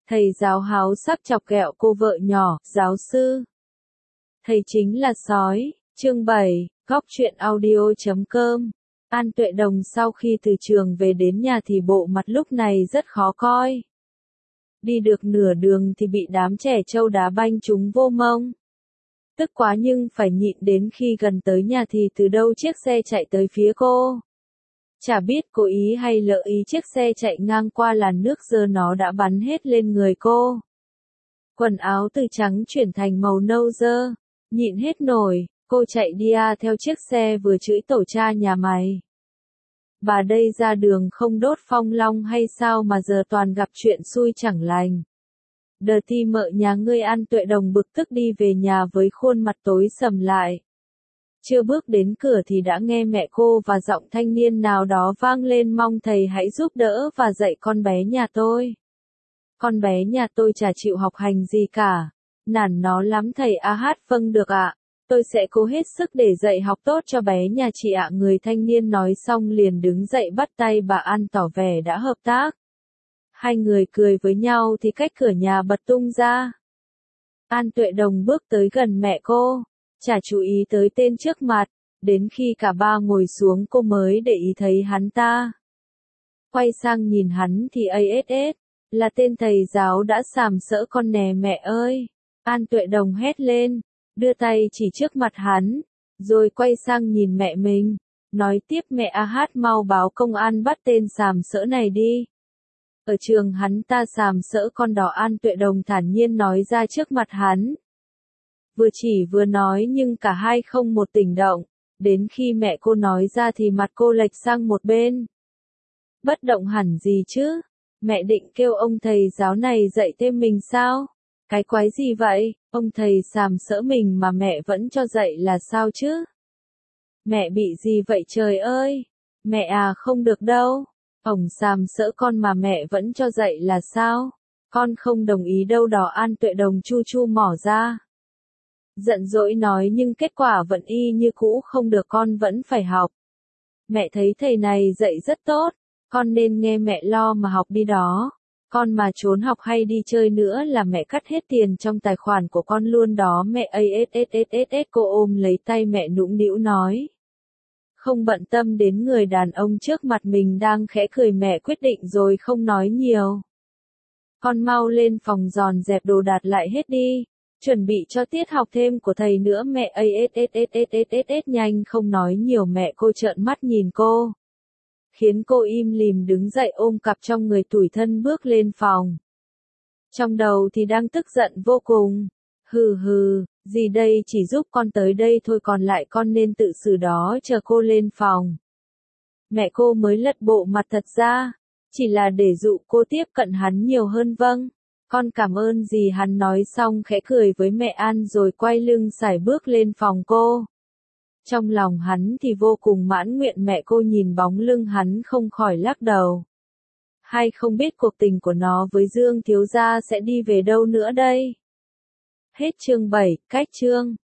Thầy giáo háo sắc chọc ghẹo cô vợ nhỏ, giáo sư. Thầy chính là sói, chương 7, góc truyện audio.com. An Tuệ Đồng sau khi từ trường về đến nhà thì bộ mặt lúc này rất khó coi. Đi được nửa đường thì bị đám trẻ trâu đá banh trúng vô mông. Tức quá nhưng phải nhịn đến khi gần tới nhà thì từ đâu chiếc xe chạy tới phía cô. Chả biết cố ý hay lỡ ý chiếc xe chạy ngang qua làn nước giờ nó đã bắn hết lên người cô. Quần áo từ trắng chuyển thành màu nâu dơ, nhịn hết nổi, cô chạy đi theo chiếc xe vừa chửi tổ cha nhà mày. Bà đây ra đường không đốt phong long hay sao mà giờ toàn gặp chuyện xui chẳng lành. Đờ ti mợ nhà ngươi. An Tuệ Đồng bực tức đi về nhà với khuôn mặt tối sầm lại. Chưa bước đến cửa thì đã nghe mẹ cô và giọng thanh niên nào đó vang lên, mong thầy hãy giúp đỡ và dạy con bé nhà tôi. Con bé nhà tôi chả chịu học hành gì cả. Nản nó lắm thầy. Hát vâng được ạ. Tôi sẽ cố hết sức để dạy học tốt cho bé nhà chị ạ. Người thanh niên nói xong liền đứng dậy bắt tay bà An tỏ vẻ đã hợp tác. Hai người cười với nhau thì cách cửa nhà bật tung ra. An Tuệ Đồng bước tới gần mẹ cô, chả chú ý tới tên trước mặt, đến khi cả ba ngồi xuống cô mới để ý thấy hắn ta. Quay sang nhìn hắn thì ASS, là tên thầy giáo đã sàm sỡ con nè mẹ ơi. An Tuệ Đồng hét lên, đưa tay chỉ trước mặt hắn, rồi quay sang nhìn mẹ mình, nói tiếp mẹ mau báo công an bắt tên sàm sỡ này đi. Ở trường hắn ta sàm sỡ con đỏ. An Tuệ Đồng thản nhiên nói ra trước mặt hắn. Vừa chỉ vừa nói nhưng cả hai không một tỉnh động, đến khi mẹ cô nói ra thì mặt cô lệch sang một bên. Bất động hẳn gì chứ? Mẹ định kêu ông thầy giáo này dạy thêm mình sao? Cái quái gì vậy? Ông thầy sàm sỡ mình mà mẹ vẫn cho dạy là sao chứ? Mẹ bị gì vậy trời ơi? Mẹ không được đâu. Ông sàm sỡ con mà mẹ vẫn cho dạy là sao? Con không đồng ý đâu đó. An Tuệ Đồng chu chu mỏ ra. Giận dỗi nói nhưng kết quả vẫn y như cũ, không được, con vẫn phải học. Mẹ thấy thầy này dạy rất tốt, con nên nghe mẹ lo mà học đi đó. Con mà trốn học hay đi chơi nữa là mẹ cắt hết tiền trong tài khoản của con luôn đó mẹ. Cô ôm lấy tay mẹ nũng nĩu nói. Không bận tâm đến người đàn ông trước mặt mình đang khẽ cười, mẹ quyết định rồi không nói nhiều. Con mau lên phòng dọn dẹp đồ đạc lại hết đi, chuẩn bị cho tiết học thêm của thầy nữa mẹ. Nhanh không nói nhiều. Mẹ cô trợn mắt nhìn cô, khiến cô im lìm đứng dậy ôm cặp trong người tủi thân bước lên phòng. Trong đầu thì đang tức giận vô cùng. Hừ, gì đây, chỉ giúp con tới đây thôi, còn lại con nên tự xử đó. Chờ cô lên phòng, mẹ cô mới lật bộ mặt thật ra, chỉ là để dụ cô tiếp cận hắn nhiều hơn. Vâng, con cảm ơn dì. Hắn nói xong khẽ cười với mẹ An rồi quay lưng sải bước lên phòng cô. Trong lòng hắn thì vô cùng mãn nguyện. Mẹ cô nhìn bóng lưng hắn không khỏi lắc đầu. Hay không biết cuộc tình của nó với Dương thiếu gia sẽ đi về đâu nữa đây? Hết chương 7, cách chương.